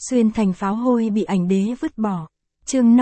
Xuyên thành pháo hôi bị ảnh đế vứt bỏ. Chương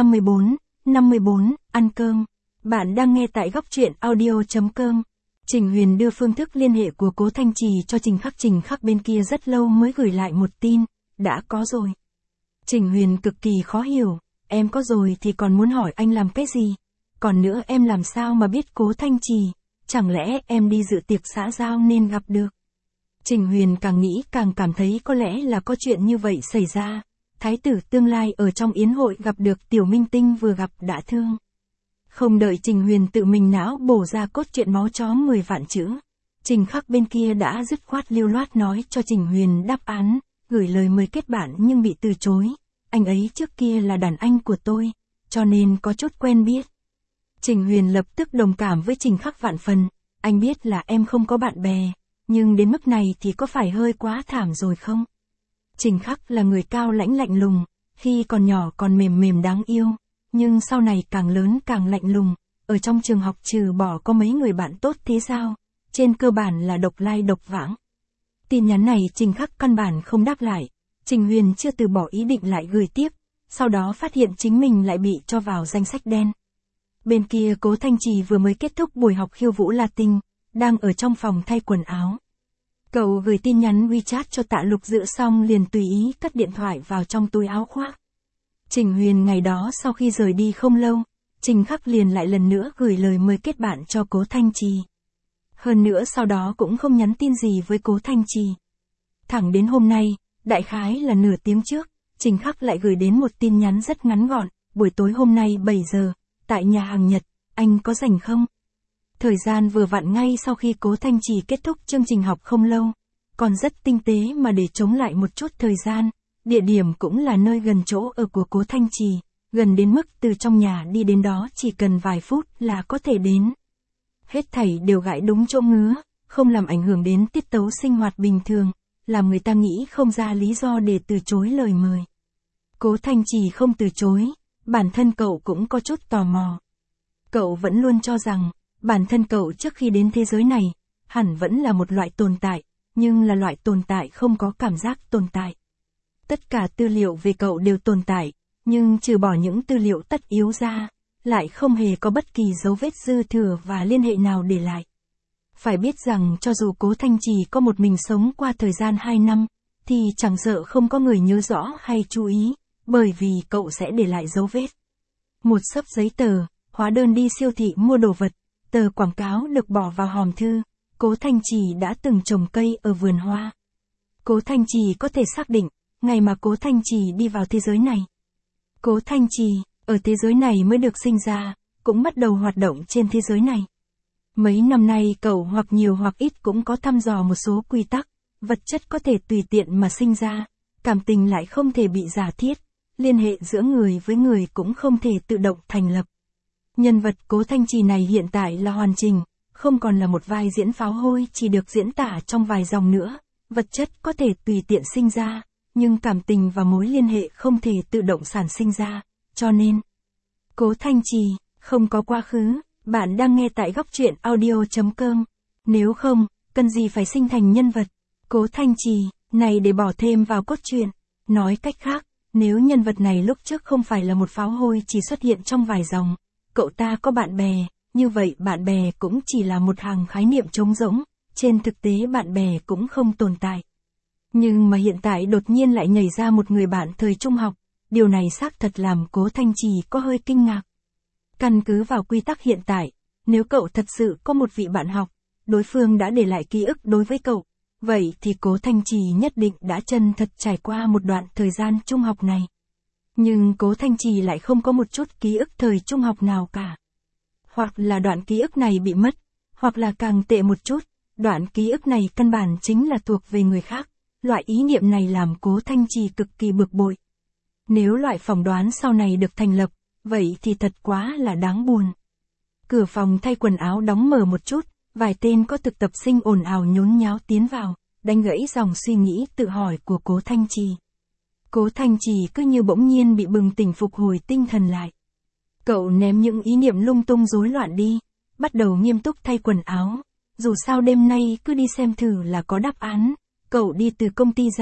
54, ăn cơm. Bạn đang nghe tại góc truyện audio.com. Trình Huyền đưa phương thức liên hệ của Cố Thanh Trì cho Trình Khắc bên kia rất lâu mới gửi lại một tin, đã có rồi. Trình Huyền cực kỳ khó hiểu, em có rồi thì còn muốn hỏi anh làm cái gì? Còn nữa em làm sao mà biết Cố Thanh Trì, chẳng lẽ em đi dự tiệc xã giao nên gặp được? Trình Huyền càng nghĩ càng cảm thấy có lẽ là có chuyện như vậy xảy ra. Thái tử tương lai ở trong yến hội gặp được tiểu minh tinh vừa gặp đã thương. Không đợi Trình Huyền tự mình não bổ ra cốt truyện máu chó 10 vạn chữ. Trình Khắc bên kia đã dứt khoát lưu loát nói cho Trình Huyền đáp án, gửi lời mời kết bạn nhưng bị từ chối. Anh ấy trước kia là đàn anh của tôi, cho nên có chút quen biết. Trình Huyền lập tức đồng cảm với Trình Khắc vạn phần, anh biết là em không có bạn bè, nhưng đến mức này thì có phải hơi quá thảm rồi không? Trình Khắc là người cao lãnh lạnh lùng, khi còn nhỏ còn mềm mềm đáng yêu, nhưng sau này càng lớn càng lạnh lùng, ở trong trường học trừ bỏ có mấy người bạn tốt thế sao, trên cơ bản là độc lai độc vãng. Tin nhắn này Trình Khắc căn bản không đáp lại, Trình Huyền chưa từ bỏ ý định lại gửi tiếp, sau đó phát hiện chính mình lại bị cho vào danh sách đen. Bên kia Cố Thanh Trì vừa mới kết thúc buổi học khiêu vũ Latin, đang ở trong phòng thay quần áo. Cậu gửi tin nhắn WeChat cho Tạ Lục Dự xong liền tùy ý cất điện thoại vào trong túi áo khoác. Trình Huyền ngày đó sau khi rời đi không lâu, Trình Khắc liền lại lần nữa gửi lời mời kết bạn cho Cố Thanh Trì. Hơn nữa sau đó cũng không nhắn tin gì với Cố Thanh Trì. Thẳng đến hôm nay, đại khái là nửa tiếng trước, Trình Khắc lại gửi đến một tin nhắn rất ngắn gọn, buổi tối hôm nay 7 giờ, tại nhà hàng Nhật, anh có rảnh không? Thời gian vừa vặn ngay sau khi Cố Thanh Trì kết thúc chương trình học không lâu, còn rất tinh tế mà để chống lại một chút thời gian, địa điểm cũng là nơi gần chỗ ở của Cố Thanh Trì, gần đến mức từ trong nhà đi đến đó chỉ cần vài phút là có thể đến. Hết thảy đều gãi đúng chỗ ngứa, không làm ảnh hưởng đến tiết tấu sinh hoạt bình thường, làm người ta nghĩ không ra lý do để từ chối lời mời. Cố Thanh Trì không từ chối, bản thân cậu cũng có chút tò mò. Cậu vẫn luôn cho rằng, bản thân cậu trước khi đến thế giới này, hẳn vẫn là một loại tồn tại, nhưng là loại tồn tại không có cảm giác tồn tại. Tất cả tư liệu về cậu đều tồn tại, nhưng trừ bỏ những tư liệu tất yếu ra, lại không hề có bất kỳ dấu vết dư thừa và liên hệ nào để lại. Phải biết rằng cho dù Cố Thanh Trì có một mình sống qua thời gian 2 năm, thì chẳng sợ không có người nhớ rõ hay chú ý, bởi vì cậu sẽ để lại dấu vết. Một xấp giấy tờ, hóa đơn đi siêu thị mua đồ vật, tờ quảng cáo được bỏ vào hòm thư, Cố Thanh Trì đã từng trồng cây ở vườn hoa. Cố Thanh Trì có thể xác định, ngày mà Cố Thanh Trì đi vào thế giới này. Cố Thanh Trì, ở thế giới này mới được sinh ra, cũng bắt đầu hoạt động trên thế giới này. Mấy năm nay cậu hoặc nhiều hoặc ít cũng có thăm dò một số quy tắc, vật chất có thể tùy tiện mà sinh ra, cảm tình lại không thể bị giả thiết, liên hệ giữa người với người cũng không thể tự động thành lập. Nhân vật Cố Thanh Trì này hiện tại là hoàn chỉnh, không còn là một vai diễn pháo hôi chỉ được diễn tả trong vài dòng nữa, vật chất có thể tùy tiện sinh ra, nhưng cảm tình và mối liên hệ không thể tự động sản sinh ra, cho nên Cố Thanh Trì không có quá khứ. Bạn đang nghe tại góc truyện audio.com. Nếu không, cần gì phải sinh thành nhân vật Cố Thanh Trì này để bỏ thêm vào cốt truyện. Nói cách khác, nếu nhân vật này lúc trước không phải là một pháo hôi chỉ xuất hiện trong vài dòng, cậu ta có bạn bè, như vậy bạn bè cũng chỉ là một hàng khái niệm trống rỗng, trên thực tế bạn bè cũng không tồn tại. Nhưng mà hiện tại đột nhiên lại nhảy ra một người bạn thời trung học, điều này xác thật làm Cố Thanh Trì có hơi kinh ngạc. Căn cứ vào quy tắc hiện tại, nếu cậu thật sự có một vị bạn học, đối phương đã để lại ký ức đối với cậu, vậy thì Cố Thanh Trì nhất định đã chân thật trải qua một đoạn thời gian trung học này. Nhưng Cố Thanh Trì lại không có một chút ký ức thời trung học nào cả. Hoặc là đoạn ký ức này bị mất, hoặc là càng tệ một chút, đoạn ký ức này căn bản chính là thuộc về người khác. Loại ý niệm này làm Cố Thanh Trì cực kỳ bực bội. Nếu loại phỏng đoán sau này được thành lập, vậy thì thật quá là đáng buồn. Cửa phòng thay quần áo đóng mở một chút, vài tên có thực tập sinh ồn ào nhốn nháo tiến vào, đánh gãy dòng suy nghĩ tự hỏi của Cố Thanh Trì. Cố Thanh Trì cứ như bỗng nhiên bị bừng tỉnh phục hồi tinh thần lại. Cậu ném những ý niệm lung tung rối loạn đi, bắt đầu nghiêm túc thay quần áo. Dù sao đêm nay cứ đi xem thử là có đáp án. Cậu đi từ công ty ra,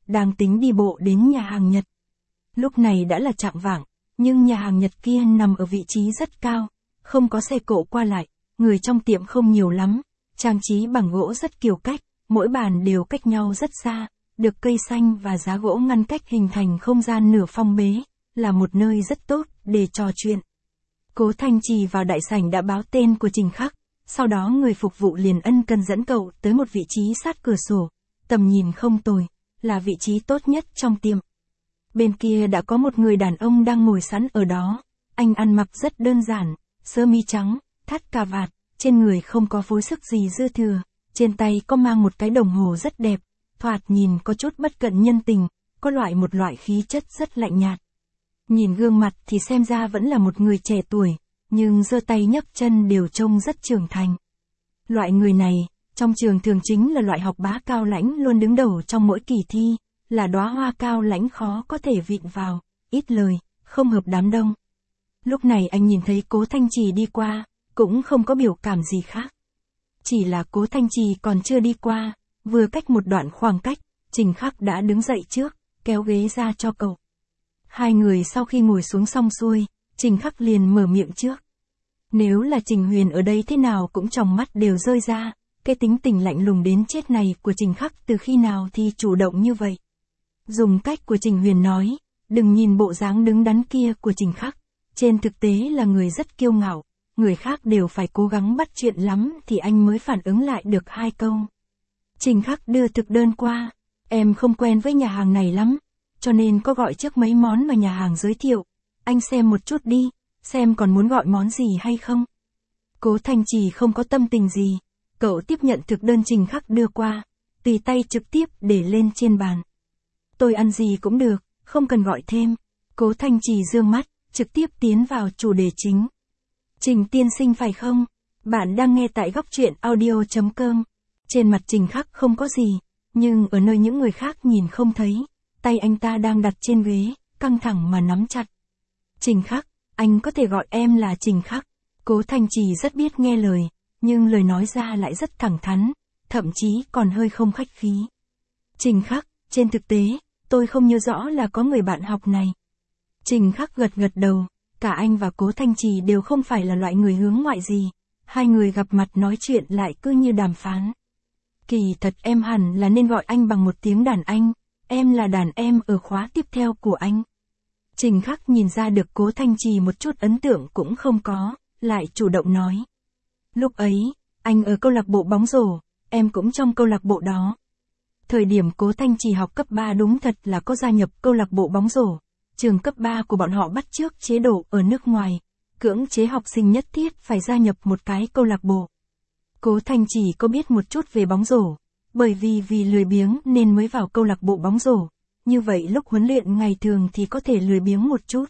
đang tính đi bộ đến nhà hàng Nhật. Lúc này đã là chạng vạng, nhưng nhà hàng Nhật kia nằm ở vị trí rất cao, không có xe cộ qua lại, người trong tiệm không nhiều lắm, trang trí bằng gỗ rất kiêu cách, mỗi bàn đều cách nhau rất xa, được cây xanh và giá gỗ ngăn cách hình thành không gian nửa phong bế, là một nơi rất tốt để trò chuyện. Cố Thanh Trì vào đại sảnh đã báo tên của Trình Khắc, sau đó người phục vụ liền ân cần dẫn cậu tới một vị trí sát cửa sổ, tầm nhìn không tồi, là vị trí tốt nhất trong tiệm. Bên kia đã có một người đàn ông đang ngồi sẵn ở đó, anh ăn mặc rất đơn giản, sơ mi trắng, thắt cà vạt, trên người không có phối sức gì dư thừa, trên tay có mang một cái đồng hồ rất đẹp, thoạt nhìn có chút bất cận nhân tình, có một loại khí chất rất lạnh nhạt. Nhìn gương mặt thì xem ra vẫn là một người trẻ tuổi, nhưng giơ tay nhấc chân đều trông rất trưởng thành. Loại người này, trong trường thường chính là loại học bá cao lãnh luôn đứng đầu trong mỗi kỳ thi, là đóa hoa cao lãnh khó có thể vịn vào, ít lời, không hợp đám đông. Lúc này anh nhìn thấy Cố Thanh Trì đi qua, cũng không có biểu cảm gì khác. Chỉ là Cố Thanh Trì còn chưa đi qua, vừa cách một đoạn khoảng cách, Trình Khắc đã đứng dậy trước, kéo ghế ra cho cậu. Hai người sau khi ngồi xuống xong xuôi, Trình Khắc liền mở miệng trước. Nếu là Trình Huyền ở đây thế nào cũng trong mắt đều rơi ra, cái tính tình lạnh lùng đến chết này của Trình Khắc từ khi nào thì chủ động như vậy. Dùng cách của Trình Huyền nói, đừng nhìn bộ dáng đứng đắn kia của Trình Khắc, trên thực tế là người rất kiêu ngạo, người khác đều phải cố gắng bắt chuyện lắm thì anh mới phản ứng lại được hai câu. Trình Khắc đưa thực đơn qua, em không quen với nhà hàng này lắm, cho nên có gọi trước mấy món mà nhà hàng giới thiệu, anh xem một chút đi, xem còn muốn gọi món gì hay không. Cố Thanh Trì không có tâm tình gì, cậu tiếp nhận thực đơn Trình Khắc đưa qua, tùy tay trực tiếp để lên trên bàn. Tôi ăn gì cũng được, không cần gọi thêm. Cố Thanh Trì dương mắt, trực tiếp tiến vào chủ đề chính. Trình tiên sinh phải không? Bạn đang nghe tại góc truyện audio.com. Trên mặt Trình Khắc không có gì, nhưng ở nơi những người khác nhìn không thấy, tay anh ta đang đặt trên ghế, căng thẳng mà nắm chặt. Trình Khắc, anh có thể gọi em là Trình Khắc. Cố Thanh Trì rất biết nghe lời, nhưng lời nói ra lại rất thẳng thắn, thậm chí còn hơi không khách khí. Trình Khắc, trên thực tế, tôi không nhớ rõ là có người bạn học này. Trình Khắc gật đầu, cả anh và Cố Thanh Trì đều không phải là loại người hướng ngoại gì, hai người gặp mặt nói chuyện lại cứ như đàm phán. Kỳ thật em hẳn là nên gọi anh bằng một tiếng đàn anh, em là đàn em ở khóa tiếp theo của anh. Trình Khắc nhìn ra được Cố Thanh Trì một chút ấn tượng cũng không có, lại chủ động nói. Lúc ấy, anh ở câu lạc bộ bóng rổ, em cũng trong câu lạc bộ đó. Thời điểm Cố Thanh Trì học cấp 3 đúng thật là có gia nhập câu lạc bộ bóng rổ, trường cấp 3 của bọn họ bắt chước chế độ ở nước ngoài, cưỡng chế học sinh nhất thiết phải gia nhập một cái câu lạc bộ. Cố Thanh Trì có biết một chút về bóng rổ, bởi vì lười biếng nên mới vào câu lạc bộ bóng rổ, như vậy lúc huấn luyện ngày thường thì có thể lười biếng một chút.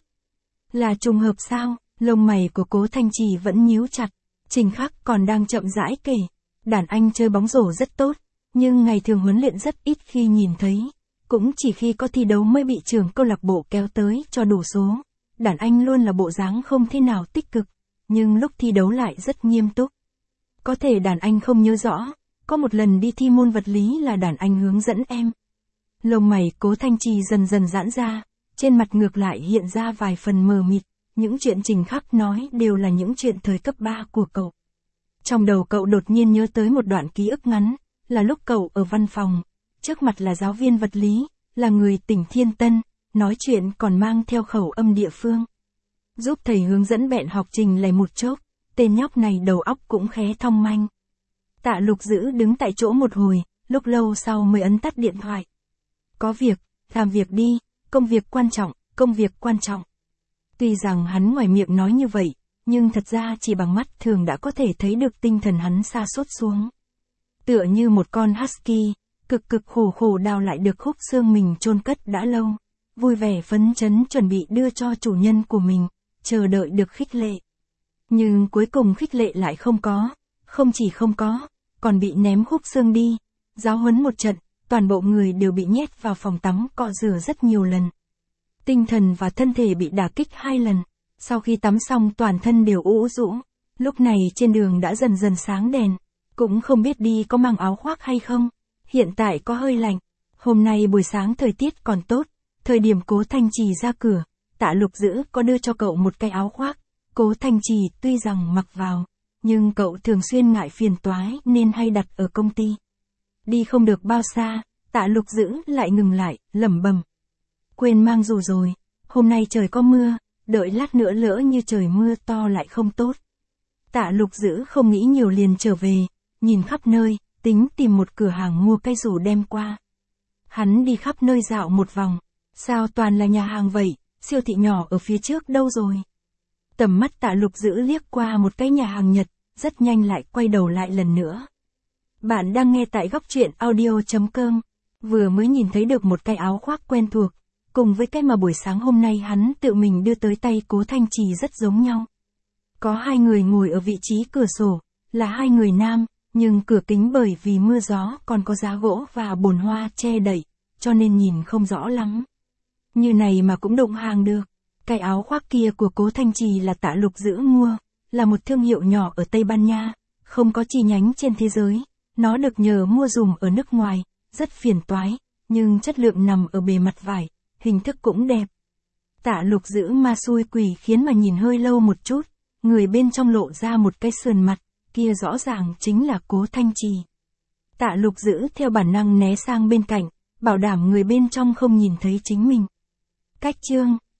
Là trùng hợp sao? Lông mày của Cố Thanh Trì vẫn nhíu chặt, Trình Khắc còn đang chậm rãi kể, đàn anh chơi bóng rổ rất tốt, nhưng ngày thường huấn luyện rất ít khi nhìn thấy, cũng chỉ khi có thi đấu mới bị trưởng câu lạc bộ kéo tới cho đủ số. Đàn anh luôn là bộ dáng không thế nào tích cực, nhưng lúc thi đấu lại rất nghiêm túc. Có thể đàn anh không nhớ rõ, có một lần đi thi môn vật lý là đàn anh hướng dẫn em. Lông mày Cố Thanh Trì dần dần giãn ra, trên mặt ngược lại hiện ra vài phần mờ mịt, những chuyện Trình Khắc nói đều là những chuyện thời cấp 3 của cậu. Trong đầu cậu đột nhiên nhớ tới một đoạn ký ức ngắn, là lúc cậu ở văn phòng, trước mặt là giáo viên vật lý, là người tỉnh Thiên Tân, nói chuyện còn mang theo khẩu âm địa phương. Giúp thầy hướng dẫn bẹn học Trình lầy một chốc, tên nhóc này đầu óc cũng khé thong manh. Tạ Lục Dữ đứng tại chỗ một hồi, lúc lâu sau mới ấn tắt điện thoại. Có việc, làm việc đi, công việc quan trọng, công việc quan trọng. Tuy rằng hắn ngoài miệng nói như vậy, nhưng thật ra chỉ bằng mắt thường đã có thể thấy được tinh thần hắn sa sút xuống. Tựa như một con husky, cực khổ đào lại được khúc xương mình chôn cất đã lâu, vui vẻ phấn chấn chuẩn bị đưa cho chủ nhân của mình, chờ đợi được khích lệ. Nhưng cuối cùng khích lệ lại không có, không chỉ không có, còn bị ném khúc xương đi, giáo huấn một trận, toàn bộ người đều bị nhét vào phòng tắm cọ rửa rất nhiều lần. Tinh thần và thân thể bị đả kích 2 lần, sau khi tắm xong toàn thân đều ủ rũ, lúc này trên đường đã dần dần sáng đèn, cũng không biết đi có mang áo khoác hay không, hiện tại có hơi lạnh, Hôm nay buổi sáng thời tiết còn tốt, thời điểm Cố Thanh Trì ra cửa, Tạ Lục Dữ có đưa cho cậu một cái áo khoác. Cố Thanh Trì tuy rằng mặc vào, nhưng cậu thường xuyên ngại phiền toái nên hay đặt ở công ty. Đi không được bao xa, Tạ Lục Dữ lại ngừng lại, lẩm bẩm. Quên mang dù rồi, hôm nay trời có mưa, đợi lát nữa lỡ như trời mưa to lại không tốt. Tạ Lục Dữ không nghĩ nhiều liền trở về, nhìn khắp nơi, tính tìm một cửa hàng mua cái dù đem qua. Hắn đi khắp nơi dạo một vòng, sao toàn là nhà hàng vậy, siêu thị nhỏ ở phía trước đâu rồi? Tầm mắt Tạ Lục Dữ liếc qua một cái nhà hàng Nhật, rất nhanh lại quay đầu lại lần nữa. Bạn đang nghe tại góc truyện audio.com, vừa mới nhìn thấy được một cái áo khoác quen thuộc, cùng với cái mà buổi sáng hôm nay hắn tự mình đưa tới tay Cố Thanh Trì rất giống nhau. Có hai người ngồi ở vị trí cửa sổ, là hai người nam, nhưng cửa kính bởi vì mưa gió còn có giá gỗ và bồn hoa che đậy, cho nên nhìn không rõ lắm. Như này mà cũng đụng hàng được. Cái áo khoác kia của Cố Thanh Trì là Tạ Lục Dữ mua, là một thương hiệu nhỏ ở Tây Ban Nha, không có chi nhánh trên thế giới. Nó được nhờ mua dùm ở nước ngoài, rất phiền toái, nhưng chất lượng nằm ở bề mặt vải, hình thức cũng đẹp. Tạ Lục Dữ ma xui quỷ khiến mà nhìn hơi lâu một chút, người bên trong lộ ra một cái sườn mặt, kia rõ ràng chính là Cố Thanh Trì. Tạ Lục Dữ theo bản năng né sang bên cạnh, bảo đảm người bên trong không nhìn thấy chính mình. Cách chương